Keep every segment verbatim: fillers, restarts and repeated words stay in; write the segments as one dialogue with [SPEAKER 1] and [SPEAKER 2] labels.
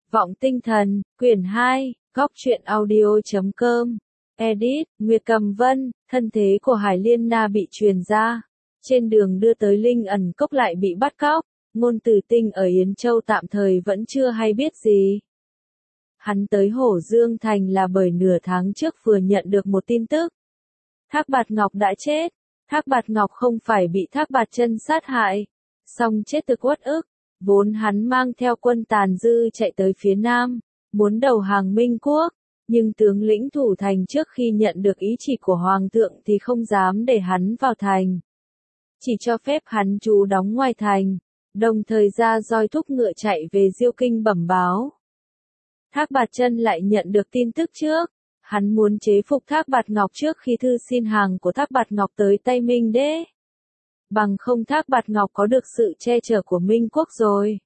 [SPEAKER 1] Vọng Tinh Thần, quyển hai, góc truyện audio chấm com. Edit, Nguyệt Cầm Vân, thân thế của Hải Liên Na bị truyền ra. Trên đường đưa tới Linh Ẩn Cốc lại bị bắt cóc, Ngôn Tử Tinh ở Yến Châu tạm thời vẫn chưa hay biết gì. Hắn tới Hổ Dương Thành là bởi nửa tháng trước vừa nhận được một tin tức. Thác Bạt Ngọc đã chết. Thác Bạt Ngọc không phải bị Thác Bạt Chân sát hại, song chết từ uất ức. Vốn hắn mang theo quân tàn dư chạy tới phía Nam, muốn đầu hàng Minh Quốc, nhưng tướng lĩnh thủ thành trước khi nhận được ý chỉ của Hoàng thượng thì không dám để hắn vào thành. Chỉ cho phép hắn trú đóng ngoài thành, đồng thời ra roi thúc ngựa chạy về Diêu Kinh bẩm báo. Thác Bạt Chân lại nhận được tin tức trước, hắn muốn chế phục Thác Bạt Ngọc trước khi thư xin hàng của Thác Bạt Ngọc tới tay Minh Đế. Bằng không Thác Bạt Ngọc có được sự che chở của Minh Quốc rồi,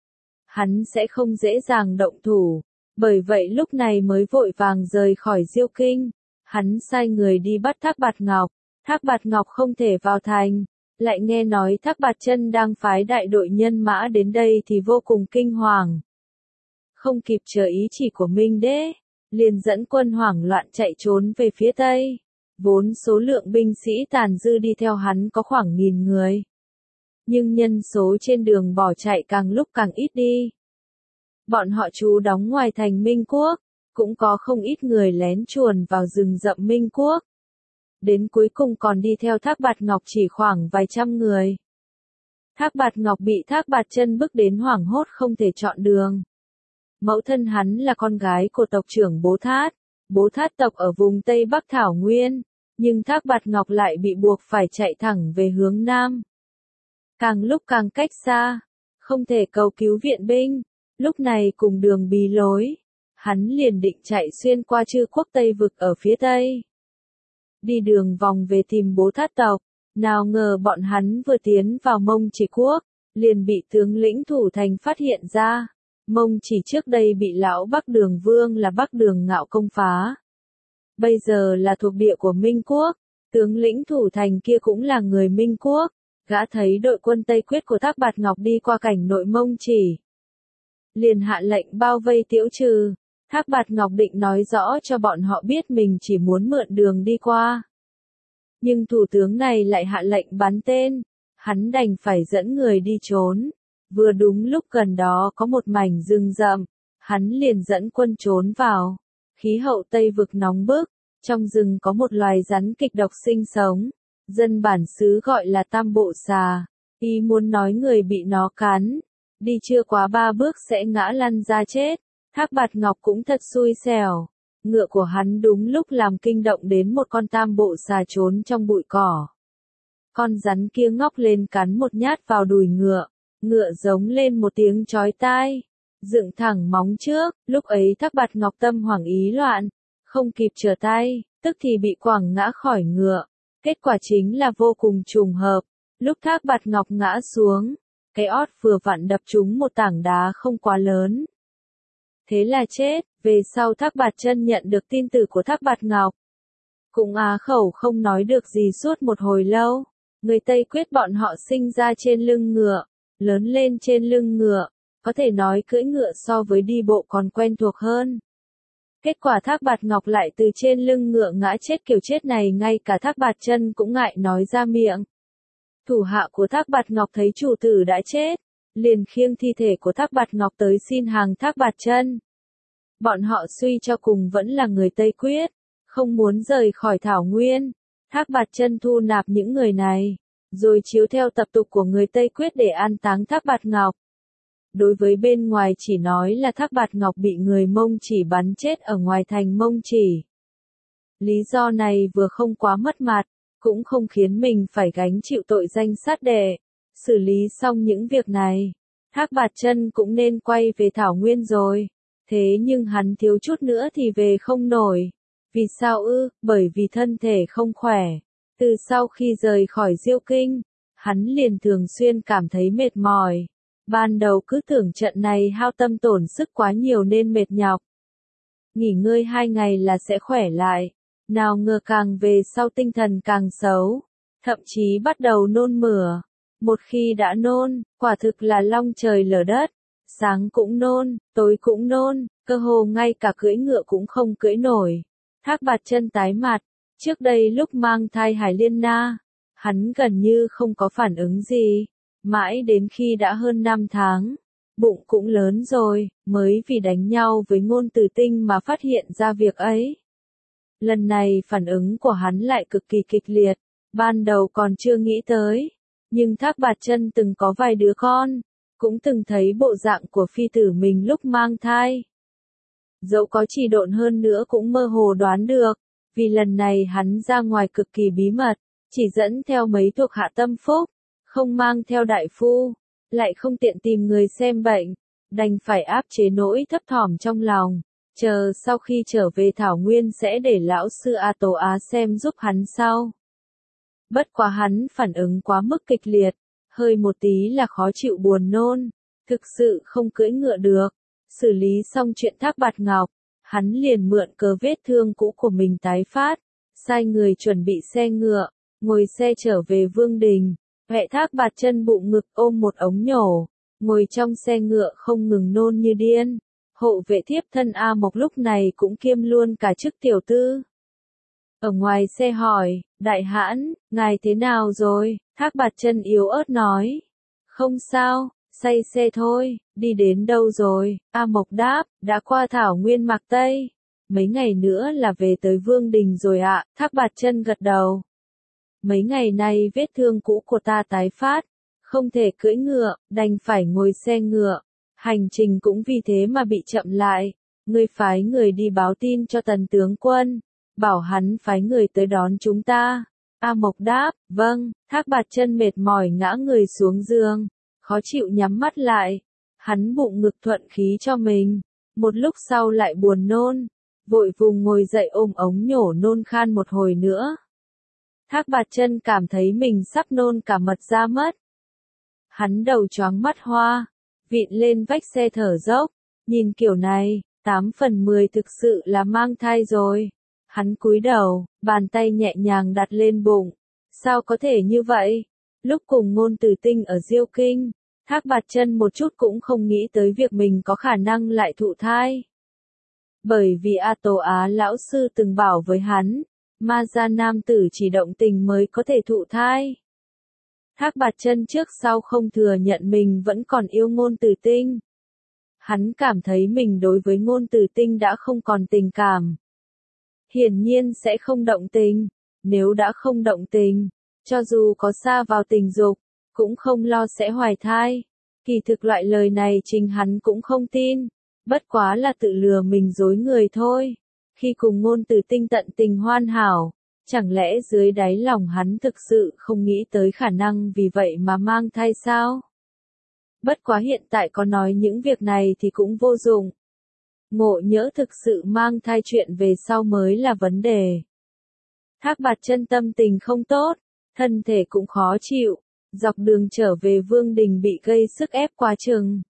[SPEAKER 1] hắn sẽ không dễ dàng động thủ, bởi vậy lúc này mới vội vàng rời khỏi Diêu Kinh. Hắn sai người đi bắt Thác Bạt Ngọc, Thác Bạt Ngọc không thể vào thành, lại nghe nói Thác Bạt Chân đang phái đại đội nhân mã đến đây thì vô cùng kinh hoàng. Không kịp chờ ý chỉ của Minh Đế, liền dẫn quân hoảng loạn chạy trốn về phía Tây. Vốn số lượng binh sĩ tàn dư đi theo hắn có khoảng nghìn người. Nhưng nhân số trên đường bỏ chạy càng lúc càng ít đi. Bọn họ trú đóng ngoài thành Minh Quốc, cũng có không ít người lén chuồn vào rừng rậm Minh Quốc. Đến cuối cùng còn đi theo Thác Bạt Ngọc chỉ khoảng vài trăm người. Thác Bạt Ngọc bị Thác Bạt Chân bức đến hoảng hốt không thể chọn đường. Mẫu thân hắn là con gái của tộc trưởng Bố Thát, Bố Thát tộc ở vùng Tây Bắc Thảo Nguyên. Nhưng Thác Bạt Ngọc lại bị buộc phải chạy thẳng về hướng Nam. Càng lúc càng cách xa, không thể cầu cứu viện binh, lúc này cùng đường bí lối, hắn liền định chạy xuyên qua Chư Quốc Tây Vực ở phía Tây. Đi đường vòng về tìm Bố Thát tộc, nào ngờ bọn hắn vừa tiến vào Mông Chỉ Quốc, liền bị tướng lĩnh thủ thành phát hiện ra. Mông Chỉ trước đây bị lão Bắc Đường Vương là Bắc Đường Ngạo công phá. Bây giờ là thuộc địa của Minh Quốc, tướng lĩnh thủ thành kia cũng là người Minh Quốc, gã thấy đội quân Tây Quyết của Thác Bạt Ngọc đi qua cảnh nội Mông Chỉ. Liền hạ lệnh bao vây tiễu trừ, Thác Bạt Ngọc định nói rõ cho bọn họ biết mình chỉ muốn mượn đường đi qua. Nhưng thủ tướng này lại hạ lệnh bắn tên, hắn đành phải dẫn người đi trốn. Vừa đúng lúc gần đó có một mảnh rừng rậm, hắn liền dẫn quân trốn vào. Khí hậu Tây Vực nóng bức, trong rừng có một loài rắn kịch độc sinh sống, dân bản xứ gọi là Tam Bộ Xà, ý muốn nói người bị nó cắn, đi chưa quá ba bước sẽ ngã lăn ra chết. Thác Bạt Ngọc cũng thật xui xẻo, ngựa của hắn đúng lúc làm kinh động đến một con Tam Bộ Xà trốn trong bụi cỏ. Con rắn kia ngóc lên cắn một nhát vào đùi ngựa, ngựa giống lên một tiếng chói tai. Dựng thẳng móng trước, lúc ấy Thác Bạt Ngọc tâm hoảng ý loạn, không kịp trở tay, tức thì bị quẳng ngã khỏi ngựa. Kết quả chính là vô cùng trùng hợp, lúc Thác Bạt Ngọc ngã xuống, cái ót vừa vặn đập trúng một tảng đá không quá lớn. Thế là chết, về sau Thác Bạt Chân nhận được tin tử của Thác Bạt Ngọc. Cũng á khẩu không nói được gì suốt một hồi lâu, người Tây Quyết bọn họ sinh ra trên lưng ngựa, lớn lên trên lưng ngựa. Có thể nói cưỡi ngựa so với đi bộ còn quen thuộc hơn. Kết quả Thác Bạt Ngọc lại từ trên lưng ngựa ngã chết kiểu chết này ngay cả Thác Bạt Chân cũng ngại nói ra miệng. Thủ hạ của Thác Bạt Ngọc thấy chủ tử đã chết, liền khiêng thi thể của Thác Bạt Ngọc tới xin hàng Thác Bạt Chân. Bọn họ suy cho cùng vẫn là người Tây Quyết, không muốn rời khỏi Thảo Nguyên. Thác Bạt Chân thu nạp những người này, rồi chiếu theo tập tục của người Tây Quyết để an táng Thác Bạt Ngọc. Đối với bên ngoài chỉ nói là Thác Bạt Ngọc bị người Mông Chỉ bắn chết ở ngoài thành Mông Chỉ. Lý do này vừa không quá mất mặt, cũng không khiến mình phải gánh chịu tội danh sát đệ. Xử lý xong những việc này, Thác Bạt Chân cũng nên quay về Thảo Nguyên rồi. Thế nhưng hắn thiếu chút nữa thì về không nổi. Vì sao ư? Bởi vì thân thể không khỏe. Từ sau khi rời khỏi Diêu Kinh, hắn liền thường xuyên cảm thấy mệt mỏi. Ban đầu cứ tưởng trận này hao tâm tổn sức quá nhiều nên mệt nhọc. Nghỉ ngơi hai ngày là sẽ khỏe lại. Nào ngờ càng về sau tinh thần càng xấu. Thậm chí bắt đầu nôn mửa. Một khi đã nôn, quả thực là long trời lở đất. sáng cũng nôn, tối cũng nôn, cơ hồ ngay cả cưỡi ngựa cũng không cưỡi nổi. Thác Bạt Chân tái mặt, trước đây lúc mang thai Hải Liên Na, hắn gần như không có phản ứng gì, mãi đến khi đã hơn năm tháng, bụng cũng lớn rồi, mới vì đánh nhau với Ngôn Tử Tinh mà phát hiện ra việc ấy. Lần này phản ứng của hắn lại cực kỳ kịch liệt, ban đầu còn chưa nghĩ tới, nhưng Thác Bạt Chân từng có vài đứa con, cũng từng thấy bộ dạng của phi tử mình lúc mang thai. Dẫu có trì độn hơn nữa cũng mơ hồ đoán được, vì lần này hắn ra ngoài cực kỳ bí mật, chỉ dẫn theo mấy thuộc hạ tâm phúc, không mang theo đại phu, lại không tiện tìm người xem bệnh, đành phải áp chế nỗi thấp thỏm trong lòng, chờ sau khi trở về Thảo Nguyên sẽ để lão sư A Tố Á xem giúp hắn sau. Bất quá hắn phản ứng quá mức kịch liệt, hơi một tí là khó chịu buồn nôn, thực sự không cưỡi ngựa được. Xử lý xong chuyện Thác Bạt Ngọc, hắn liền mượn cớ vết thương cũ của mình tái phát, sai người chuẩn bị xe ngựa, ngồi xe trở về Vương Đình. Mẹ Thác Bạt Chân bụng ngực ôm một ống nhổ, ngồi trong xe ngựa không ngừng nôn như điên. Hộ vệ thiếp thân A Mộc lúc này cũng kiêm luôn cả chức tiểu tư. Ở ngoài xe hỏi, đại hãn, ngài thế nào rồi? Thác Bạt Chân yếu ớt nói, không sao, say xe thôi, đi đến đâu rồi? A Mộc đáp, đã qua Thảo Nguyên Mạc Tây, mấy ngày nữa là về tới Vương Đình rồi ạ. Thác Bạt Chân gật đầu. Mấy ngày nay vết thương cũ của ta tái phát, không thể cưỡi ngựa, đành phải ngồi xe ngựa, hành trình cũng vì thế mà bị chậm lại. Ngươi phái người đi báo tin cho Tần tướng quân, bảo hắn phái người tới đón chúng ta. A Mộc đáp, vâng. Thác Bạt Chân mệt mỏi ngã người xuống giường, khó chịu nhắm mắt lại, hắn bụng ngực thuận khí cho mình, một lúc sau lại buồn nôn, vội vùng ngồi dậy ôm ống nhổ nôn khan một hồi nữa. Thác Bạt Chân cảm thấy mình sắp nôn cả mật ra mất. Hắn đầu choáng mắt hoa, vịn lên vách xe thở dốc, nhìn kiểu này, tám phần mười thực sự là mang thai rồi. Hắn cúi đầu, bàn tay nhẹ nhàng đặt lên bụng. Sao có thể như vậy? Lúc cùng Ngôn Tử Tinh ở Diêu Kinh, Thác Bạt Chân một chút cũng không nghĩ tới việc mình có khả năng lại thụ thai. Bởi vì A Tố Á lão sư từng bảo với hắn, ma gia nam tử chỉ động tình mới có thể thụ thai. Thác Bạt Chân trước sau không thừa nhận mình vẫn còn yêu Ngôn Tử Tinh. Hắn cảm thấy mình đối với Ngôn Tử Tinh đã không còn tình cảm. Hiển nhiên sẽ không động tình, nếu đã không động tình, cho dù có sa vào tình dục, cũng không lo sẽ hoài thai. Kỳ thực loại lời này chính hắn cũng không tin, bất quá là tự lừa mình dối người thôi. Khi cùng Ngôn Tử Tinh tận tình hoàn hảo, chẳng lẽ dưới đáy lòng hắn thực sự không nghĩ tới khả năng vì vậy mà mang thai sao? Bất quá hiện tại có nói những việc này thì cũng vô dụng. Ngộ nhỡ thực sự mang thai chuyện về sau mới là vấn đề. Thác Bạt Chân tâm tình không tốt, thân thể cũng khó chịu, dọc đường trở về Vương Đình bị gây sức ép quá chừng.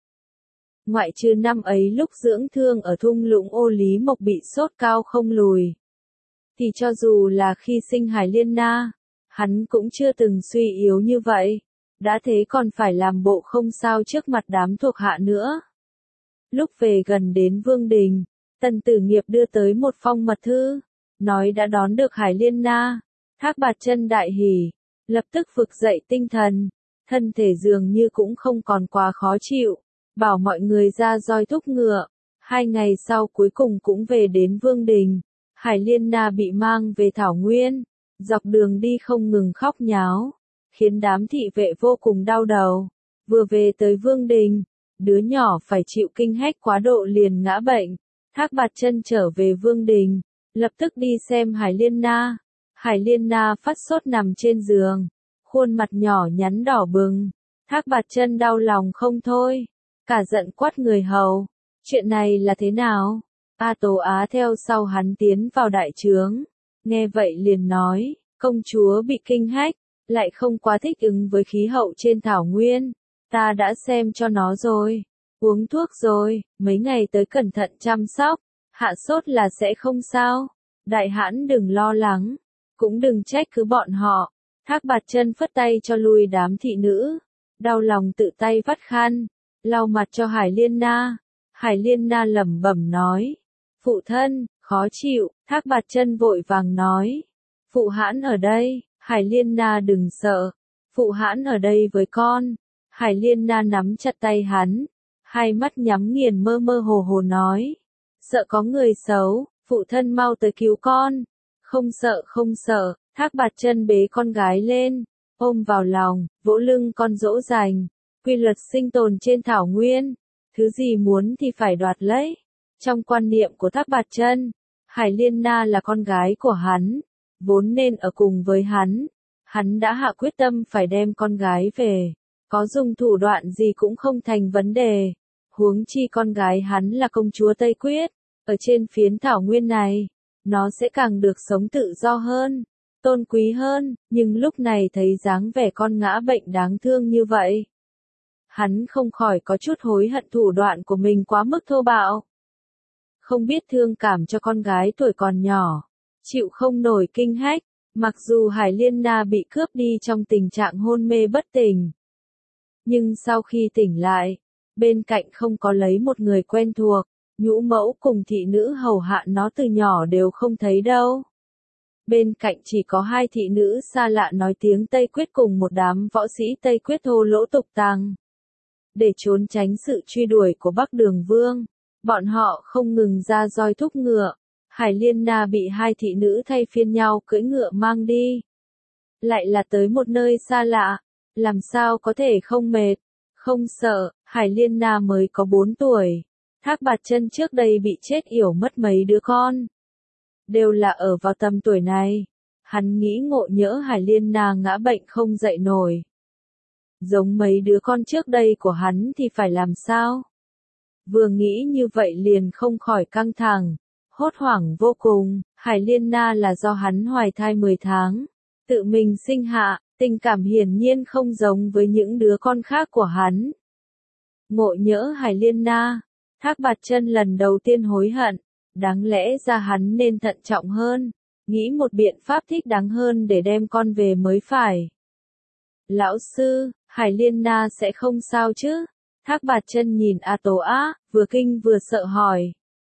[SPEAKER 1] Ngoại trừ năm ấy lúc dưỡng thương ở thung lũng Ô Lý Mộc bị sốt cao không lùi, thì cho dù là khi sinh Hải Liên Na, hắn cũng chưa từng suy yếu như vậy, đã thế còn phải làm bộ không sao trước mặt đám thuộc hạ nữa. Lúc về gần đến Vương Đình, Tần Tử Nghiệp đưa tới một phong mật thư, nói đã đón được Hải Liên Na. Thác Bạt Chân đại hỉ, lập tức vực dậy tinh thần, thân thể dường như cũng không còn quá khó chịu, bảo mọi người ra roi thúc ngựa. Hai ngày sau cuối cùng cũng về đến Vương Đình, Hải Liên Na bị mang về Thảo Nguyên, dọc đường đi không ngừng khóc nháo, khiến đám thị vệ vô cùng đau đầu. Vừa về tới Vương Đình, đứa nhỏ phải chịu kinh hách quá độ liền ngã bệnh. Thác Bạt Chân trở về Vương Đình, lập tức đi xem Hải Liên Na. Hải Liên Na phát sốt nằm trên giường, khuôn mặt nhỏ nhắn đỏ bừng. Thác Bạt Chân đau lòng không thôi, cả giận quát người hầu, chuyện này là thế nào? A Tố Á theo sau hắn tiến vào đại trướng, nghe vậy liền nói, công chúa bị kinh hách, lại không quá thích ứng với khí hậu trên thảo nguyên, ta đã xem cho nó rồi, uống thuốc rồi, mấy ngày tới cẩn thận chăm sóc, hạ sốt là sẽ không sao, đại hãn đừng lo lắng, cũng đừng trách cứ bọn họ. Thác Bạt Chân phất tay cho lui đám thị nữ, đau lòng tự tay vắt khăn, lau mặt cho Hải Liên Na. Hải Liên Na lẩm bẩm nói. Phụ thân, khó chịu, Thác Bạt Chân vội vàng nói. Phụ hãn ở đây, Hải Liên Na đừng sợ. Phụ hãn ở đây với con. Hải Liên Na nắm chặt tay hắn. Hai mắt nhắm nghiền mơ mơ hồ hồ nói. Sợ có người xấu, phụ thân mau tới cứu con. Không sợ không sợ, Thác Bạt Chân bế con gái lên, ôm vào lòng, vỗ lưng con dỗ dành. Quy luật sinh tồn trên thảo nguyên, thứ gì muốn thì phải đoạt lấy. Trong quan niệm của Thác Bạt Chân, Hải Liên Na là con gái của hắn, vốn nên ở cùng với hắn. Hắn đã hạ quyết tâm phải đem con gái về, có dùng thủ đoạn gì cũng không thành vấn đề. Huống chi con gái hắn là công chúa Tây Quyết, ở trên phiến thảo nguyên này, nó sẽ càng được sống tự do hơn, tôn quý hơn, nhưng lúc này thấy dáng vẻ con ngã bệnh đáng thương như vậy. Hắn không khỏi có chút hối hận thủ đoạn của mình quá mức thô bạo. Không biết thương cảm cho con gái tuổi còn nhỏ, chịu không nổi kinh hách, mặc dù Hải Liên Na bị cướp đi trong tình trạng hôn mê bất tỉnh. Nhưng sau khi tỉnh lại, bên cạnh không có lấy một người quen thuộc, nhũ mẫu cùng thị nữ hầu hạ nó từ nhỏ đều không thấy đâu. Bên cạnh chỉ có hai thị nữ xa lạ nói tiếng Tây Quyết cùng một đám võ sĩ Tây Quyết thô lỗ tục tằng. Để trốn tránh sự truy đuổi của Bắc Đường Vương, bọn họ không ngừng ra roi thúc ngựa. Hải Liên Na bị hai thị nữ thay phiên nhau cưỡi ngựa mang đi. Lại là tới một nơi xa lạ, làm sao có thể không mệt, không sợ. Hải Liên Na mới có bốn tuổi. Thác Bạt Chân trước đây bị chết yểu mất mấy đứa con. Đều là ở vào tầm tuổi này. Hắn nghĩ ngộ nhỡ Hải Liên Na ngã bệnh không dậy nổi. Giống mấy đứa con trước đây của hắn thì phải làm sao? Vừa nghĩ như vậy liền không khỏi căng thẳng, hốt hoảng vô cùng. Hải Liên Na là do hắn hoài thai mười tháng, tự mình sinh hạ, tình cảm hiển nhiên không giống với những đứa con khác của hắn. Ngộ nhỡ Hải Liên Na, Thác Bạt Chân lần đầu tiên hối hận, đáng lẽ ra hắn nên thận trọng hơn, nghĩ một biện pháp thích đáng hơn để đem con về mới phải. Lão sư, Hải Liên Na sẽ không sao chứ? Thác Bạt Chân nhìn A Tố Á, vừa kinh vừa sợ hỏi.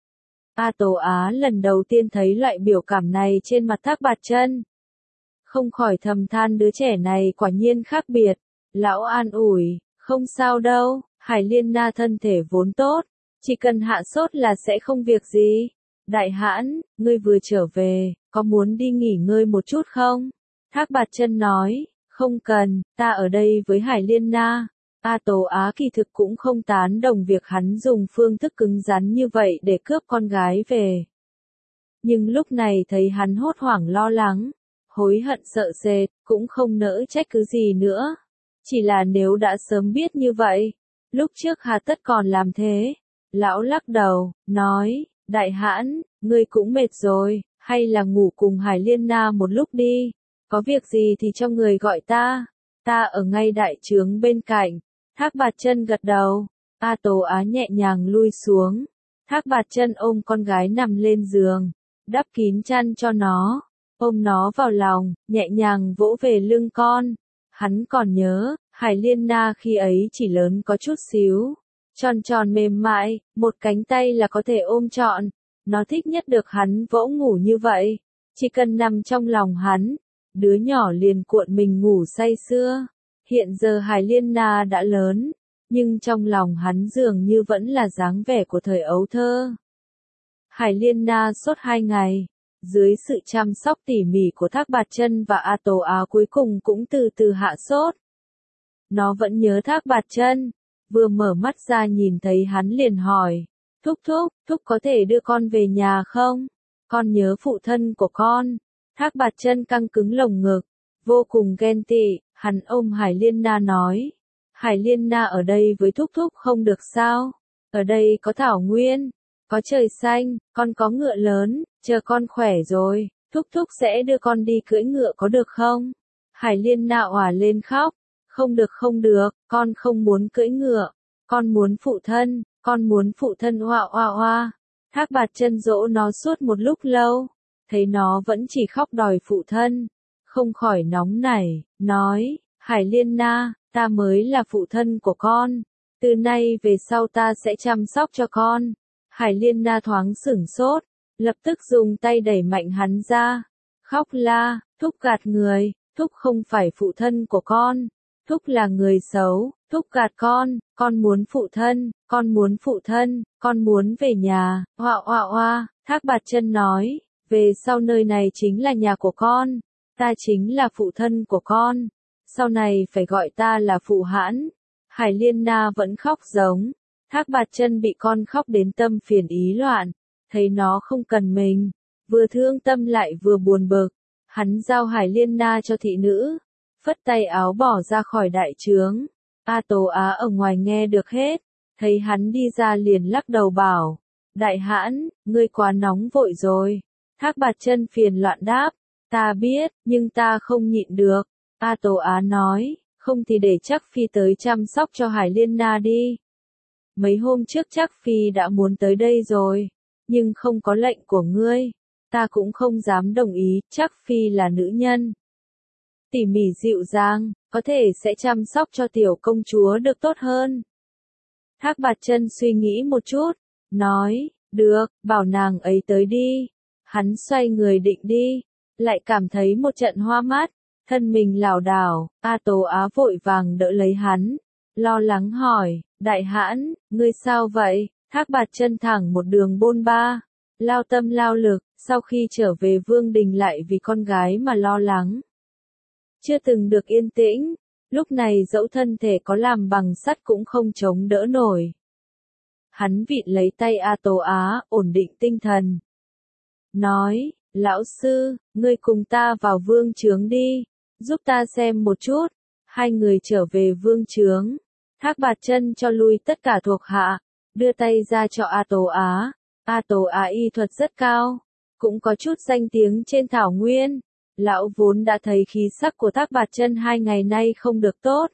[SPEAKER 1] A Tố Á lần đầu tiên thấy loại biểu cảm này trên mặt Thác Bạt Chân, không khỏi thầm than đứa trẻ này quả nhiên khác biệt. Lão an ủi, không sao đâu, Hải Liên Na thân thể vốn tốt, chỉ cần hạ sốt là sẽ không việc gì. Đại hãn, ngươi vừa trở về, có muốn đi nghỉ ngơi một chút không? Thác Bạt Chân nói, không cần, ta ở đây với Hải Liên Na. A Tố Á kỳ thực cũng không tán đồng việc hắn dùng phương thức cứng rắn như vậy để cướp con gái về. Nhưng lúc này thấy hắn hốt hoảng lo lắng, hối hận sợ sệt, cũng không nỡ trách cứ gì nữa. Chỉ là nếu đã sớm biết như vậy, lúc trước hà tất còn làm thế. Lão lắc đầu, nói, đại hãn, ngươi cũng mệt rồi, hay là ngủ cùng Hải Liên Na một lúc đi, có việc gì thì cho người gọi ta, ta ở ngay đại trướng bên cạnh. Thác Bạt Chân gật đầu, A Tố Á nhẹ nhàng lui xuống. Thác Bạt Chân ôm con gái nằm lên giường, đắp kín chăn cho nó, ôm nó vào lòng, nhẹ nhàng vỗ về lưng con. Hắn còn nhớ, Hải Liên Na khi ấy chỉ lớn có chút xíu, tròn tròn mềm mại, một cánh tay là có thể ôm trọn. Nó thích nhất được hắn vỗ ngủ như vậy, chỉ cần nằm trong lòng hắn, đứa nhỏ liền cuộn mình ngủ say sưa. Hiện giờ Hải Liên Na đã lớn, nhưng trong lòng hắn dường như vẫn là dáng vẻ của thời ấu thơ. Hải Liên Na sốt hai ngày, dưới sự chăm sóc tỉ mỉ của Thác Bạt Chân và A Tố Á cuối cùng cũng từ từ hạ sốt. Nó vẫn nhớ Thác Bạt Chân, vừa mở mắt ra nhìn thấy hắn liền hỏi, thúc thúc, thúc có thể đưa con về nhà không? Con nhớ phụ thân của con. Thác Bạt Chân căng cứng lồng ngực, vô cùng ghen tị. Hắn ôm Hải Liên Na nói, Hải Liên Na ở đây với thúc thúc không được sao? Ở đây có thảo nguyên, có trời xanh, con có ngựa lớn, chờ con khỏe rồi, thúc thúc sẽ đưa con đi cưỡi ngựa có được không? Hải Liên Na òa lên khóc, không được không được, con không muốn cưỡi ngựa, con muốn phụ thân, con muốn phụ thân oa oa oa. Thác Bạt Chân dỗ nó suốt một lúc lâu, thấy nó vẫn chỉ khóc đòi phụ thân, không khỏi nóng nảy, nói, Hải Liên Na, ta mới là phụ thân của con, Từ nay về sau ta sẽ chăm sóc cho con. Hải Liên Na thoáng sửng sốt, lập tức dùng tay đẩy mạnh hắn ra. Khóc la, Thúc gạt người, Thúc không phải phụ thân của con. Thúc là người xấu, Thúc gạt con, con muốn phụ thân, con muốn phụ thân, con muốn về nhà. Oa oa oa, Thác Bạt Chân nói, về sau nơi này chính là nhà của con, ta chính là phụ thân của con, sau này phải gọi ta là phụ hãn. Hải Liên Na vẫn khóc giống. Thác Bạt Chân bị con khóc đến tâm phiền ý loạn, thấy nó không cần mình, vừa thương tâm lại vừa buồn bực. Hắn giao Hải Liên Na cho thị nữ, phất tay áo bỏ ra khỏi đại trướng. A Tố Á ở ngoài nghe được hết, thấy hắn đi ra liền lắc đầu bảo, đại hãn, ngươi quá nóng vội rồi. Thác Bạt Chân phiền loạn đáp, ta biết, nhưng ta không nhịn được. A Tố Á nói, không thì để Trác Phi tới chăm sóc cho Hải Liên Na đi. Mấy hôm trước Trác Phi đã muốn tới đây rồi, nhưng không có lệnh của ngươi, ta cũng không dám đồng ý. Trác Phi là nữ nhân tỉ mỉ dịu dàng, có thể sẽ chăm sóc cho tiểu công chúa được tốt hơn. Thác Bạt Chân suy nghĩ một chút, nói, được, bảo nàng ấy tới đi. Hắn xoay người định đi, lại cảm thấy một trận hoa mắt, thân mình lảo đảo. A Tố Á vội vàng đỡ lấy hắn, lo lắng hỏi, đại hãn, ngươi sao vậy? Thác Bạt Chân thẳng một đường bôn ba, lao tâm lao lực, sau khi trở về vương đình lại vì con gái mà lo lắng. Chưa từng được yên tĩnh, lúc này dẫu thân thể có làm bằng sắt cũng không chống đỡ nổi. Hắn vịn lấy tay A Tố Á, ổn định tinh thần. Nói, lão sư, ngươi cùng ta vào vương trướng đi, giúp ta xem một chút. Hai người trở về vương trướng. Thác Bạt Chân cho lui tất cả thuộc hạ, đưa tay ra cho A Tố Á. A Tố Á y thuật rất cao, cũng có chút danh tiếng trên thảo nguyên. Lão vốn đã thấy khí sắc của Thác Bạt Chân hai ngày nay không được tốt.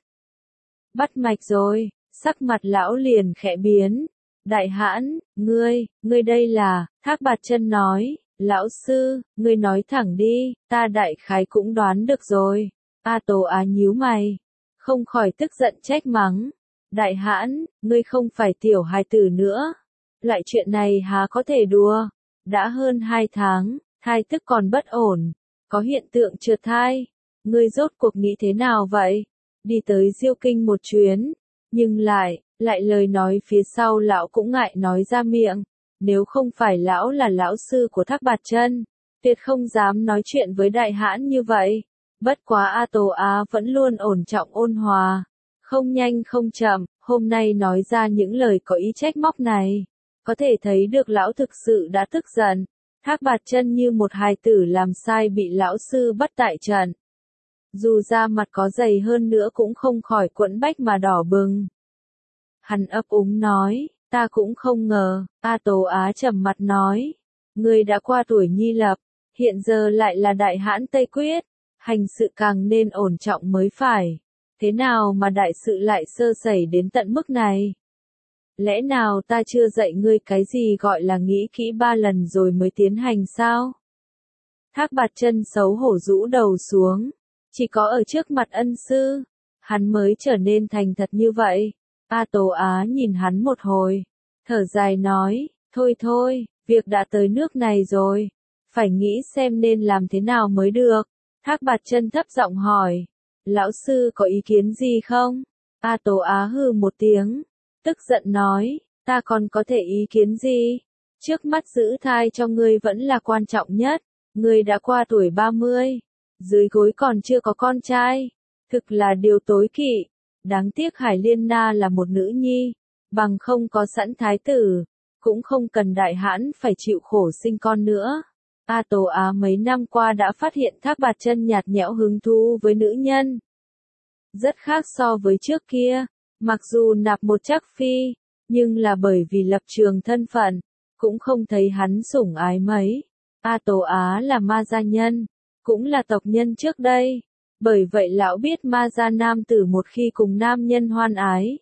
[SPEAKER 1] Bắt mạch rồi, sắc mặt lão liền khẽ biến. Đại hãn, ngươi, ngươi đây là, Thác Bạt Chân nói, lão sư, ngươi nói thẳng đi, ta đại khái cũng đoán được rồi. A Tố Á nhíu mày, không khỏi tức giận trách mắng. Đại hãn, ngươi không phải tiểu hài tử nữa. Loại chuyện này há có thể đùa. Đã hơn hai tháng, thai tức còn bất ổn, có hiện tượng trượt thai. Ngươi rốt cuộc nghĩ thế nào vậy? Đi tới Diêu Kinh một chuyến, nhưng lại, lại lời nói phía sau lão cũng ngại nói ra miệng. Nếu không phải lão là lão sư của Thác Bạt Chân, tuyệt không dám nói chuyện với đại hãn như vậy. Bất quá A Tố Á vẫn luôn ổn trọng ôn hòa, không nhanh không chậm, hôm nay nói ra những lời có ý trách móc này. Có thể thấy được lão thực sự đã tức giận. Thác Bạt Chân như một hài tử làm sai bị lão sư bắt tại trận. Dù da mặt có dày hơn nữa cũng không khỏi quẫn bách mà đỏ bừng. Hắn ấp úng nói, ta cũng không ngờ. A Tố Á trầm mặt nói, ngươi đã qua tuổi nhi lập, hiện giờ lại là đại hãn Tây Quyết, hành sự càng nên ổn trọng mới phải. Thế nào mà đại sự lại sơ sẩy đến tận mức này? Lẽ nào ta chưa dạy ngươi cái gì gọi là nghĩ kỹ ba lần rồi mới tiến hành sao? Thác Bạt Chân xấu hổ rũ đầu xuống, chỉ có ở trước mặt ân sư, hắn mới trở nên thành thật như vậy. A Tố Á nhìn hắn một hồi, thở dài nói, thôi thôi, việc đã tới nước này rồi, phải nghĩ xem nên làm thế nào mới được. Thác Bạt Chân thấp giọng hỏi, lão sư có ý kiến gì không? A Tố Á hừ một tiếng, tức giận nói, ta còn có thể ý kiến gì? Trước mắt giữ thai cho ngươi vẫn là quan trọng nhất, ngươi đã qua tuổi ba mươi, dưới gối còn chưa có con trai, thực là điều tối kỵ. Đáng tiếc Hải Liên Na là một nữ nhi, bằng không có sẵn thái tử, cũng không cần đại hãn phải chịu khổ sinh con nữa. A Tố Á mấy năm qua đã phát hiện Thác Bạt Chân nhạt nhẽo hứng thú với nữ nhân. Rất khác so với trước kia, mặc dù nạp một Trác Phi, nhưng là bởi vì lập trường thân phận, cũng không thấy hắn sủng ái mấy. A Tố Á là ma gia nhân, cũng là tộc nhân trước đây. Bởi vậy lão biết ma gia nam tử một khi cùng nam nhân hoan ái,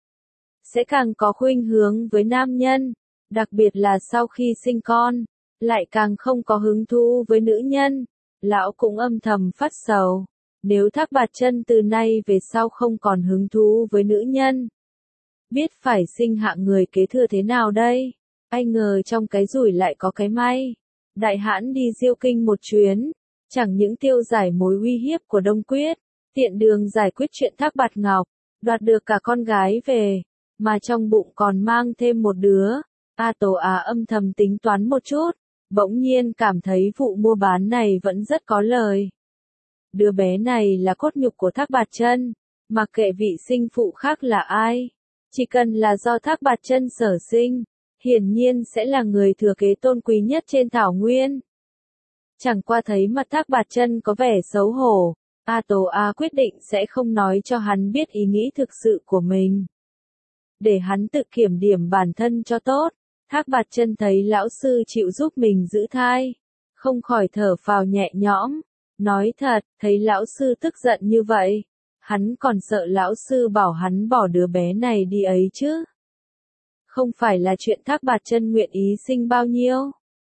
[SPEAKER 1] sẽ càng có khuynh hướng với nam nhân, đặc biệt là sau khi sinh con, lại càng không có hứng thú với nữ nhân. Lão cũng âm thầm phát sầu, nếu Thác Bạt Chân từ nay về sau không còn hứng thú với nữ nhân, biết phải sinh hạng người kế thừa thế nào đây? Ai ngờ trong cái rủi lại có cái may. Đại hãn đi Diêu Kinh một chuyến, chẳng những tiêu giải mối uy hiếp của Đông Quyết, tiện đường giải quyết chuyện Thác Bạt Ngọc, đoạt được cả con gái về, mà trong bụng còn mang thêm một đứa. A Tổ Á âm thầm tính toán một chút, bỗng nhiên cảm thấy vụ mua bán này vẫn rất có lời. Đứa bé này là cốt nhục của Thác Bạt Chân, mặc kệ vị sinh phụ khác là ai, chỉ cần là do Thác Bạt Chân sở sinh, hiển nhiên sẽ là người thừa kế tôn quý nhất trên thảo nguyên. Chẳng qua thấy mặt Thác Bạt Chân có vẻ xấu hổ, A Tổ Á quyết định sẽ không nói cho hắn biết ý nghĩ thực sự của mình. Để hắn tự kiểm điểm bản thân cho tốt. Thác Bạt Chân thấy lão sư chịu giúp mình giữ thai, không khỏi thở phào nhẹ nhõm. Nói thật, thấy lão sư tức giận như vậy, hắn còn sợ lão sư bảo hắn bỏ đứa bé này đi ấy chứ. Không phải là chuyện Thác Bạt Chân nguyện ý sinh bao nhiêu,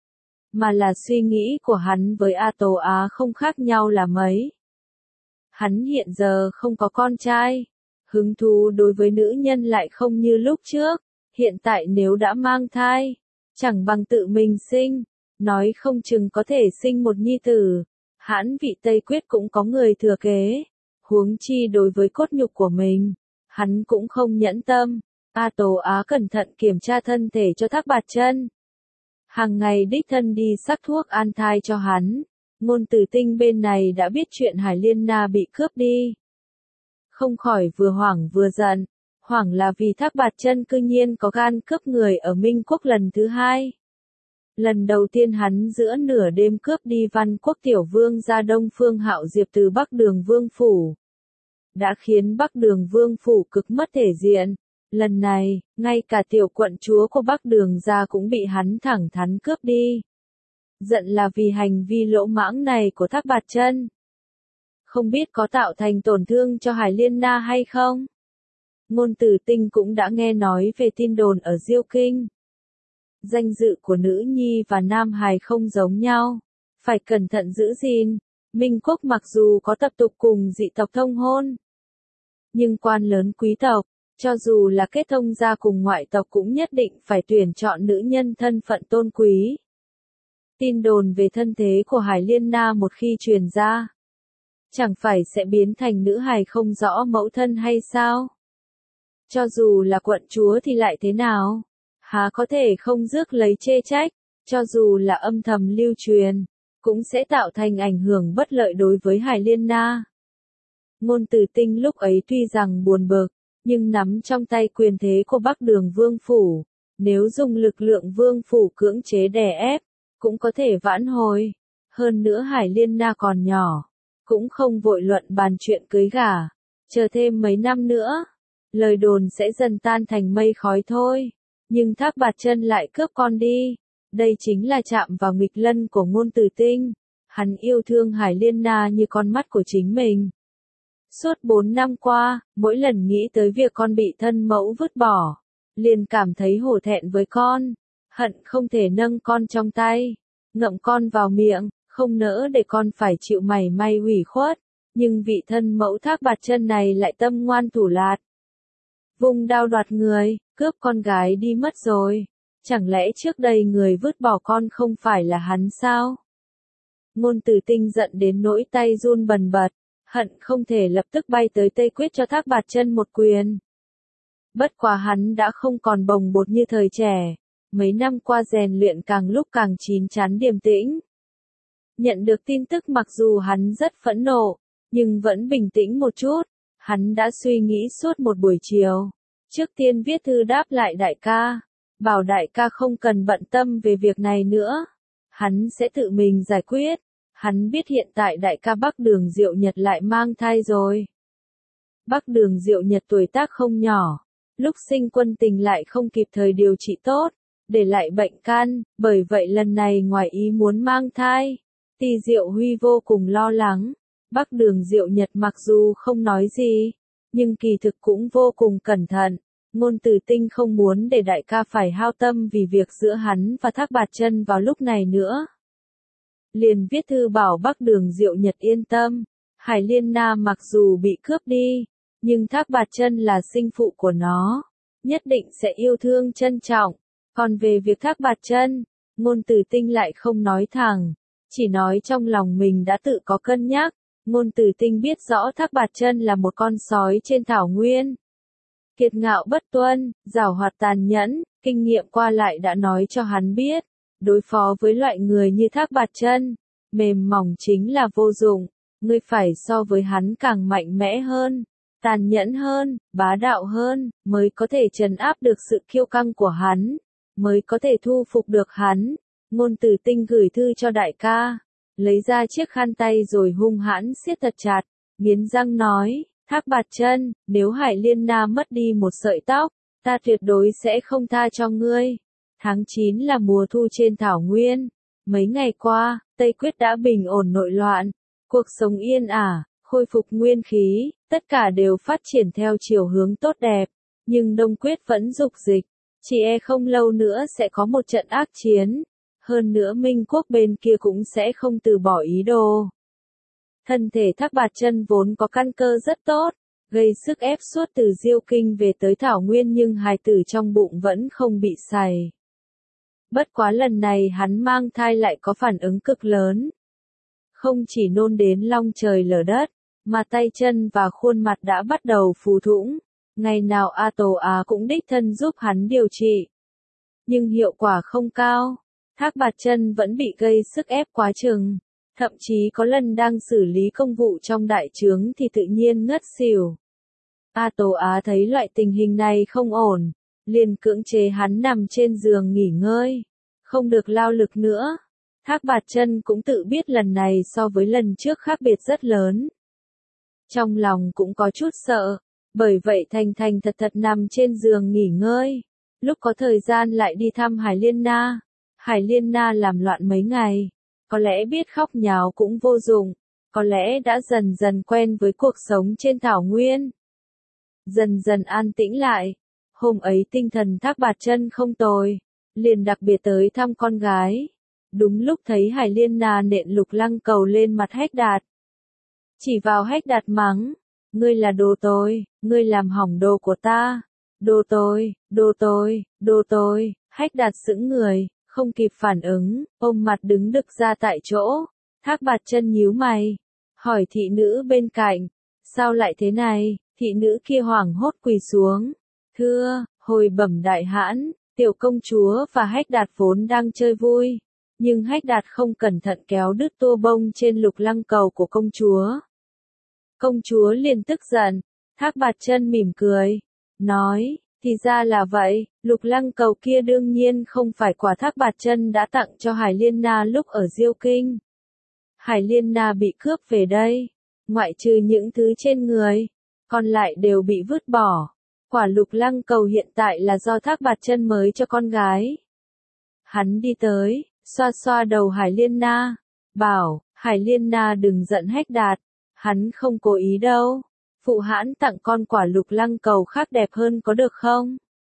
[SPEAKER 1] mà là suy nghĩ của hắn với A Tổ Á không khác nhau là mấy. Hắn hiện giờ không có con trai, hứng thú đối với nữ nhân lại không như lúc trước. Hiện tại nếu đã mang thai, chẳng bằng tự mình sinh, nói không chừng có thể sinh một nhi tử. Hãn vị Tây Quyết cũng có người thừa kế, huống chi đối với cốt nhục của mình, hắn cũng không nhẫn tâm. A Tổ Á cẩn thận kiểm tra thân thể cho Thác Bạt Chân, hàng ngày đích thân đi sắc thuốc an thai cho hắn. Ngôn Tử Tinh bên này đã biết chuyện Hải Liên Na bị cướp đi, không khỏi vừa hoảng vừa giận. Hoảng là vì Thác Bạt Chân cư nhiên có gan cướp người ở Minh Quốc lần thứ hai. Lần đầu tiên hắn giữa nửa đêm cướp đi Văn Quốc tiểu vương gia Đông Phương Hạo Diệp từ Bắc Đường Vương phủ, đã khiến Bắc Đường Vương phủ cực mất thể diện. Lần này, ngay cả tiểu quận chúa của Bắc Đường gia cũng bị hắn thẳng thắn cướp đi. Giận là vì hành vi lỗ mãng này của Thác Bạt Chân. Không biết có tạo thành tổn thương cho Hải Liên Na hay không? Ngôn Tử Tinh cũng đã nghe nói về tin đồn ở Diêu Kinh. Danh dự của nữ nhi và nam hài không giống nhau, phải cẩn thận giữ gìn. Minh Quốc mặc dù có tập tục cùng dị tộc thông hôn, nhưng quan lớn quý tộc, cho dù là kết thông gia cùng ngoại tộc cũng nhất định phải tuyển chọn nữ nhân thân phận tôn quý. Tin đồn về thân thế của Hải Liên Na một khi truyền ra, chẳng phải sẽ biến thành nữ hài không rõ mẫu thân hay sao? Cho dù là quận chúa thì lại thế nào? Há có thể không rước lấy chê trách, cho dù là âm thầm lưu truyền, cũng sẽ tạo thành ảnh hưởng bất lợi đối với Hải Liên Na. Ngôn Tử Tinh lúc ấy tuy rằng buồn bực, nhưng nắm trong tay quyền thế của Bắc Đường Vương phủ, nếu dùng lực lượng Vương phủ cưỡng chế đè ép, cũng có thể vãn hồi. Hơn nữa Hải Liên Na còn nhỏ, cũng không vội luận bàn chuyện cưới gả, chờ thêm mấy năm nữa, lời đồn sẽ dần tan thành mây khói thôi. Nhưng Thác Bạt Chân lại cướp con đi, đây chính là chạm vào nghịch lân của Ngôn Tử Tinh. Hắn yêu thương Hải Liên Na như con mắt của chính mình. Suốt bốn năm qua, mỗi lần nghĩ tới việc con bị thân mẫu vứt bỏ, liền cảm thấy hổ thẹn với con, hận không thể nâng con trong tay, ngậm con vào miệng, không nỡ để con phải chịu mảy may ủy khuất. Nhưng vị thân mẫu Thác Bạt Chân này lại tâm ngoan thủ lạt, vung đao đoạt người, cướp con gái đi mất rồi. Chẳng lẽ trước đây người vứt bỏ con không phải là hắn sao? Ngôn Tử Tinh giận đến nỗi tay run bần bật, hận không thể lập tức bay tới Tây Quyết cho Thác Bạt Chân một quyền. Bất quá hắn đã không còn bồng bột như thời trẻ, mấy năm qua rèn luyện càng lúc càng chín chắn điềm tĩnh. Nhận được tin tức mặc dù hắn rất phẫn nộ, nhưng vẫn bình tĩnh một chút. Hắn đã suy nghĩ suốt một buổi chiều. Trước tiên viết thư đáp lại đại ca, bảo đại ca không cần bận tâm về việc này nữa, hắn sẽ tự mình giải quyết. Hắn biết hiện tại đại ca Bắc Đường Diệu Nhật lại mang thai rồi. Bắc Đường Diệu Nhật tuổi tác không nhỏ, lúc sinh quân tình lại không kịp thời điều trị tốt, để lại bệnh căn, bởi vậy lần này ngoài ý muốn mang thai. Ti Diệu Huy vô cùng lo lắng. Bắc Đường Diệu Nhật mặc dù không nói gì, nhưng kỳ thực cũng vô cùng cẩn thận. Ngôn Tử Tinh không muốn để đại ca phải hao tâm vì việc giữa hắn và Thác Bạt Chân vào lúc này nữa. Liền viết thư bảo Bắc Đường Diệu Nhật yên tâm, Hải Liên Na mặc dù bị cướp đi, nhưng Thác Bạt Chân là sinh phụ của nó, nhất định sẽ yêu thương trân trọng. Còn về việc Thác Bạt Chân, Ngôn Tử Tinh lại không nói thẳng, chỉ nói trong lòng mình đã tự có cân nhắc. Ngôn Tử Tinh biết rõ Thác Bạt Chân là một con sói trên thảo nguyên. Kiệt ngạo bất tuân, giảo hoạt tàn nhẫn, kinh nghiệm qua lại đã nói cho hắn biết, đối phó với loại người như Thác Bạt Chân, mềm mỏng chính là vô dụng, ngươi phải so với hắn càng mạnh mẽ hơn, tàn nhẫn hơn, bá đạo hơn, mới có thể trấn áp được sự kiêu căng của hắn, mới có thể thu phục được hắn. Ngôn Tử Tinh gửi thư cho đại ca, lấy ra chiếc khăn tay rồi hung hãn siết thật chặt, nghiến răng nói, Thác Bạt Chân, nếu Hải Liên Na mất đi một sợi tóc, ta tuyệt đối sẽ không tha cho ngươi. Tháng chín là mùa thu trên thảo nguyên. Mấy ngày qua, Tây Quyết đã bình ổn nội loạn, cuộc sống yên ả, khôi phục nguyên khí, tất cả đều phát triển theo chiều hướng tốt đẹp. Nhưng Đông Quyết vẫn dục dịch, chỉ e không lâu nữa sẽ có một trận ác chiến. Hơn nữa Minh Quốc bên kia cũng sẽ không từ bỏ ý đồ. Thân thể Thác Bạt Chân vốn có căn cơ rất tốt, gây sức ép suốt từ Diêu Kinh về tới Thảo Nguyên, nhưng hài tử trong bụng vẫn không bị sảy. Bất quá lần này hắn mang thai lại có phản ứng cực lớn. Không chỉ nôn đến long trời lở đất, mà tay chân và khuôn mặt đã bắt đầu phù thủng. Ngày nào A Tổ Á cũng đích thân giúp hắn điều trị. Nhưng hiệu quả không cao. Thác Bạt Chân vẫn bị gây sức ép quá chừng. Thậm chí có lần đang xử lý công vụ trong đại trướng thì tự nhiên ngất xỉu. A Tổ Á thấy loại tình hình này không ổn, liền cưỡng chế hắn nằm trên giường nghỉ ngơi, không được lao lực nữa. Thác Bạt Chân cũng tự biết lần này so với lần trước khác biệt rất lớn. Trong lòng cũng có chút sợ, bởi vậy thành thành thật thật nằm trên giường nghỉ ngơi. Lúc có thời gian lại đi thăm Hải Liên Na. Hải Liên Na làm loạn mấy ngày, có lẽ biết khóc nháo cũng vô dụng, có lẽ đã dần dần quen với cuộc sống trên thảo nguyên. Dần dần an tĩnh lại, hôm ấy tinh thần Thác Bạt Chân không tồi, liền đặc biệt tới thăm con gái. Đúng lúc thấy Hải Liên Na nện Lục Lăng Cầu lên mặt Hách Đạt. Chỉ vào Hách Đạt mắng, ngươi là đồ tồi, ngươi làm hỏng đồ của ta, đồ tồi, đồ tồi, đồ tồi. Hách Đạt sững người, không kịp phản ứng, ôm mặt đứng đực ra tại chỗ. Thác Bạt Chân nhíu mày, hỏi thị nữ bên cạnh, sao lại thế này? Thị nữ kia hoảng hốt quỳ xuống, thưa, hồi bẩm đại hãn, tiểu công chúa và Hách Đạt vốn đang chơi vui, nhưng Hách Đạt không cẩn thận kéo đứt tua bông trên Lục Lăng Cầu của công chúa. Công chúa liền tức giận. Thác Bạt Chân mỉm cười, nói, thì ra là vậy, Lục Lăng Cầu kia đương nhiên không phải quả Thác Bạt Chân đã tặng cho Hải Liên Na lúc ở Diêu Kinh. Hải Liên Na bị cướp về đây, ngoại trừ những thứ trên người, còn lại đều bị vứt bỏ. Quả Lục Lăng Cầu hiện tại là do Thác Bạt Chân mới cho con gái. Hắn đi tới, xoa xoa đầu Hải Liên Na, bảo, Hải Liên Na đừng giận Hách Đạt, hắn không cố ý đâu. Phụ hãn tặng con quả Lục Lăng Cầu khác đẹp hơn có được không?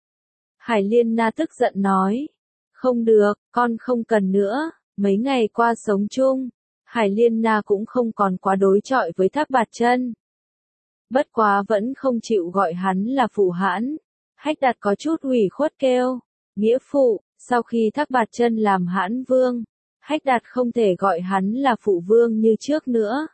[SPEAKER 1] Hải Liên Na tức giận nói, không được, con không cần nữa. Mấy ngày qua sống chung, Hải Liên Na cũng không còn quá đối chọi với Thác Bạt Chân. Bất quá vẫn không chịu gọi hắn là phụ hãn. Hách Đạt có chút ủy khuất kêu, nghĩa phụ. Sau khi Thác Bạt Chân làm hãn vương, Hách Đạt không thể gọi hắn là phụ vương như trước nữa.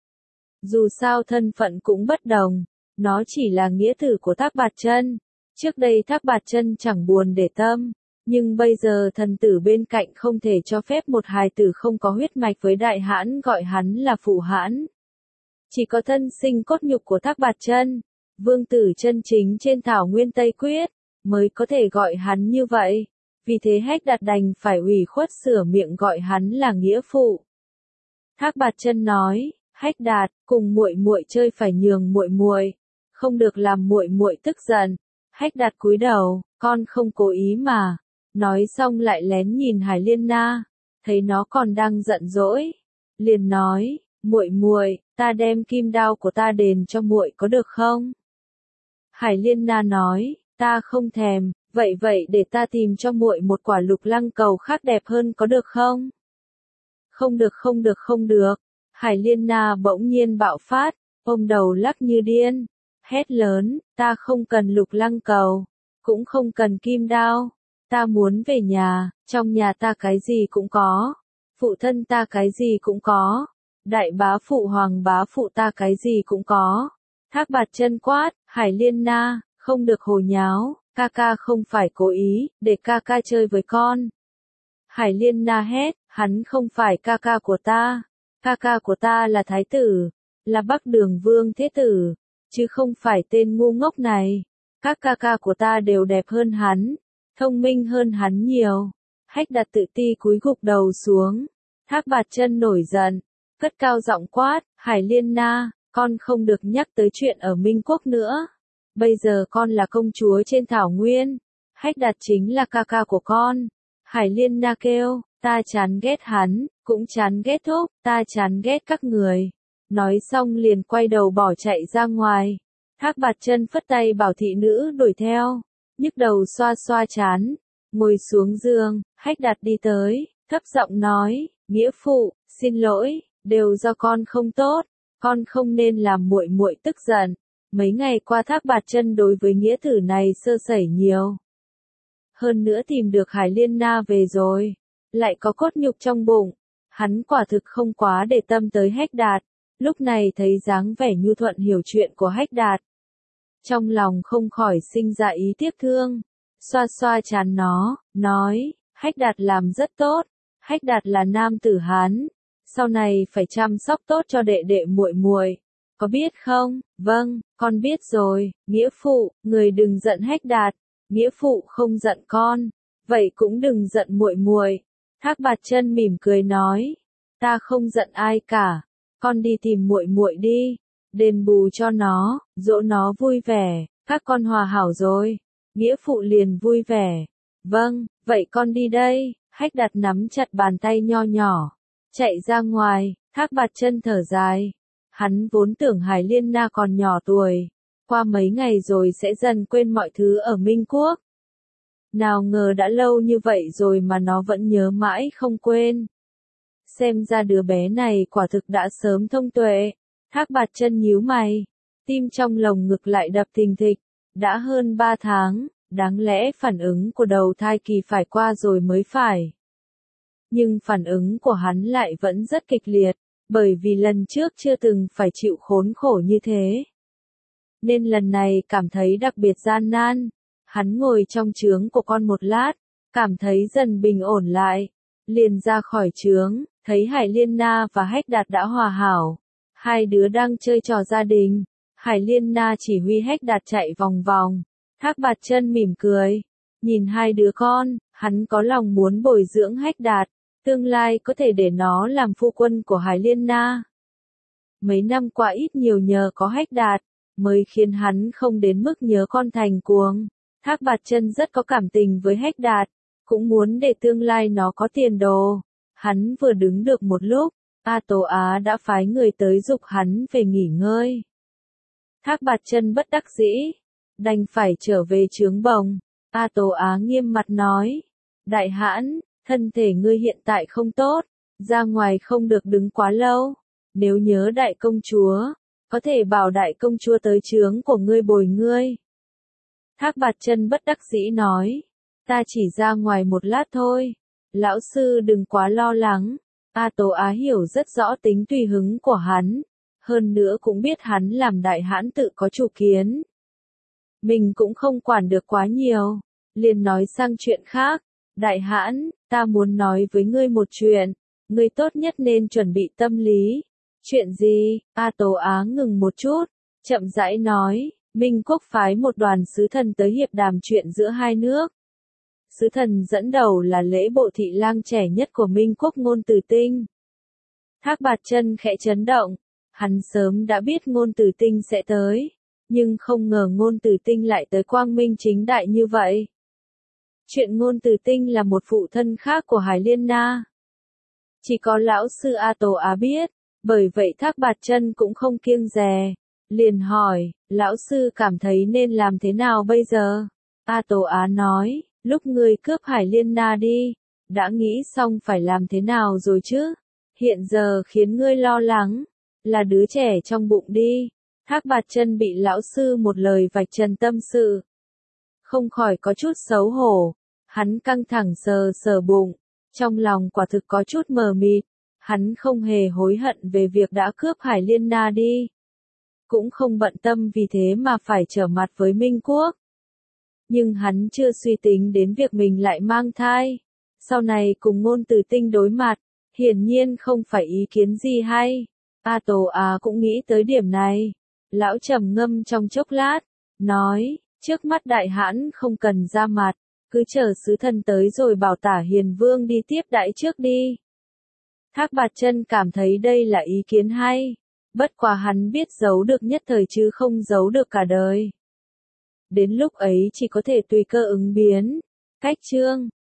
[SPEAKER 1] Dù sao thân phận cũng bất đồng, nó chỉ là nghĩa tử của Thác Bạt Chân. Trước đây Thác Bạt Chân chẳng buồn để tâm, nhưng bây giờ thần tử bên cạnh không thể cho phép một hài tử không có huyết mạch với đại hãn gọi hắn là phụ hãn. Chỉ có thân sinh cốt nhục của Thác Bạt Chân, vương tử chân chính trên thảo nguyên Tây Quyết, mới có thể gọi hắn như vậy. Vì thế Hách Đạt đành phải ủy khuất sửa miệng gọi hắn là nghĩa phụ. Thác Bạt Chân nói, Hách Đạt, cùng muội muội chơi phải nhường muội muội, không được làm muội muội tức giận. Hách Đạt cúi đầu, con không cố ý mà. Nói xong lại lén nhìn Hải Liên Na, thấy nó còn đang giận dỗi, liền nói, muội muội, ta đem kim đao của ta đền cho muội có được không? Hải Liên Na nói, ta không thèm, vậy vậy để ta tìm cho muội một quả Lục Lăng Cầu khác đẹp hơn có được không? Không được không được không được. Hải Liên Na bỗng nhiên bạo phát, ôm đầu lắc như điên, hét lớn, ta không cần Lục Lăng Cầu, cũng không cần kim đao. Ta muốn về nhà, trong nhà ta cái gì cũng có. Phụ thân ta cái gì cũng có. Đại bá phụ hoàng bá phụ ta cái gì cũng có. Thác Bạt Chân quát, Hải Liên Na, không được hồ nháo, ca ca không phải cố ý, để ca ca chơi với con. Hải Liên Na hét, hắn không phải ca ca của ta. Ca ca của ta là thái tử, là Bắc Đường Vương Thế Tử, chứ không phải tên ngu ngốc này. Các ca ca của ta đều đẹp hơn hắn, thông minh hơn hắn nhiều. Hách Đạt tự ti cúi gục đầu xuống. Thác Bạt Chân nổi giận, cất cao giọng quát, Hải Liên Na, con không được nhắc tới chuyện ở Minh Quốc nữa. Bây giờ con là công chúa trên thảo nguyên. Hách Đạt chính là ca ca của con. Hải Liên Na kêu, ta chán ghét hắn, cũng chán ghét thúc, ta chán ghét các người. Nói xong liền quay đầu bỏ chạy ra ngoài. Thác Bạt Chân phất tay bảo thị nữ đuổi theo, nhức đầu xoa xoa chán, ngồi xuống giường. Hách Đạt đi tới, thấp giọng nói, nghĩa phụ, xin lỗi, đều do con không tốt, con không nên làm muội muội tức giận. Mấy ngày qua Thác Bạt Chân đối với nghĩa tử này sơ sẩy nhiều. Hơn nữa tìm được Hải Liên Na về rồi, lại có cốt nhục trong bụng, hắn quả thực không quá để tâm tới Hách Đạt. Lúc này thấy dáng vẻ nhu thuận hiểu chuyện của Hách Đạt, trong lòng không khỏi sinh ra ý tiếc thương, xoa xoa trán nó, nói, Hách Đạt làm rất tốt, Hách Đạt là nam tử Hán, sau này phải chăm sóc tốt cho đệ đệ muội muội, có biết không? Vâng, con biết rồi, nghĩa phụ, người đừng giận Hách Đạt, nghĩa phụ không giận con, vậy cũng đừng giận muội muội. Thác Bạt Chân mỉm cười nói, ta không giận ai cả, con đi tìm muội muội đi, đền bù cho nó, dỗ nó vui vẻ, các con hòa hảo rồi. Nghĩa phụ liền vui vẻ. Vâng, vậy con đi đây. Hách Đạt nắm chặt bàn tay nho nhỏ, chạy ra ngoài. Thác Bạt Chân thở dài. Hắn vốn tưởng Hải Liên Na còn nhỏ tuổi, qua mấy ngày rồi sẽ dần quên mọi thứ ở Minh Quốc. Nào ngờ đã lâu như vậy rồi mà nó vẫn nhớ mãi không quên. Xem ra đứa bé này quả thực đã sớm thông tuệ. Thác Bạt Chân nhíu mày, tim trong lồng ngực lại đập thình thịch. Đã hơn ba tháng, đáng lẽ phản ứng của đầu thai kỳ phải qua rồi mới phải. Nhưng phản ứng của hắn lại vẫn rất kịch liệt, bởi vì lần trước chưa từng phải chịu khốn khổ như thế. Nên lần này cảm thấy đặc biệt gian nan. Hắn ngồi trong trướng của con một lát, cảm thấy dần bình ổn lại, liền ra khỏi trướng, thấy Hải Liên Na và Hách Đạt đã hòa hảo. Hai đứa đang chơi trò gia đình. Hải Liên Na chỉ huy Hách Đạt chạy vòng vòng. Thác Bạt Chân mỉm cười, nhìn hai đứa con, hắn có lòng muốn bồi dưỡng Hách Đạt, tương lai có thể để nó làm phu quân của Hải Liên Na. Mấy năm qua ít nhiều nhờ có Hách Đạt, mới khiến hắn không đến mức nhớ con thành cuồng. Thác Bạt Chân rất có cảm tình với Hách Đạt, cũng muốn để tương lai nó có tiền đồ. Hắn vừa đứng được một lúc, A Tố Á đã phái người tới giục hắn về nghỉ ngơi. Thác Bạt Chân bất đắc dĩ, đành phải trở về trướng bồng. A Tố Á nghiêm mặt nói, Đại Hãn, thân thể ngươi hiện tại không tốt, ra ngoài không được đứng quá lâu. Nếu nhớ đại công chúa, có thể bảo đại công chúa tới trướng của ngươi bồi ngươi. Thác Bạt Chân bất đắc dĩ nói, ta chỉ ra ngoài một lát thôi, lão sư đừng quá lo lắng. A Tố Á hiểu rất rõ tính tùy hứng của hắn, hơn nữa cũng biết hắn làm đại hãn tự có chủ kiến. Mình cũng không quản được quá nhiều, liền nói sang chuyện khác. Đại hãn, ta muốn nói với ngươi một chuyện, ngươi tốt nhất nên chuẩn bị tâm lý. Chuyện gì? A Tố Á ngừng một chút, chậm rãi nói, Minh Quốc phái một đoàn sứ thần tới hiệp đàm chuyện giữa hai nước. Sứ thần dẫn đầu là lễ bộ thị lang trẻ nhất của Minh Quốc Ngôn Tử Tinh. Thác Bạt Chân khẽ chấn động, hắn sớm đã biết Ngôn Tử Tinh sẽ tới, nhưng không ngờ Ngôn Tử Tinh lại tới quang minh chính đại như vậy. Chuyện Ngôn Tử Tinh là một phụ thân khác của Hải Liên Na. Chỉ có lão sư A Tố Á biết, bởi vậy Thác Bạt Chân cũng không kiêng dè, liền hỏi, lão sư cảm thấy nên làm thế nào bây giờ? A Tố Á nói, lúc ngươi cướp Hải Liên Na đi, đã nghĩ xong phải làm thế nào rồi chứ? Hiện giờ khiến ngươi lo lắng, là đứa trẻ trong bụng đi. Thác Bạt Chân bị lão sư một lời vạch trần tâm sự. không khỏi có chút xấu hổ. Hắn căng thẳng sờ sờ bụng, trong lòng quả thực có chút mờ mịt. Hắn không hề hối hận về việc đã cướp Hải Liên Na đi. Cũng không bận tâm vì thế mà phải trở mặt với Minh Quốc. Nhưng hắn chưa suy tính đến việc mình lại mang thai. Sau này cùng Ngôn Từ Tinh đối mặt, hiển nhiên không phải ý kiến gì hay. A Tồ Á cũng nghĩ tới điểm này. Lão trầm ngâm trong chốc lát, nói, trước mắt đại hãn không cần ra mặt, cứ chờ sứ thần tới rồi bảo Tả Hiền Vương đi tiếp đãi trước đi. Thác Bạt Chân cảm thấy đây là ý kiến hay, bất quá hắn biết giấu được nhất thời chứ không giấu được cả đời. Đến lúc ấy chỉ có thể tùy cơ ứng biến. Cách chương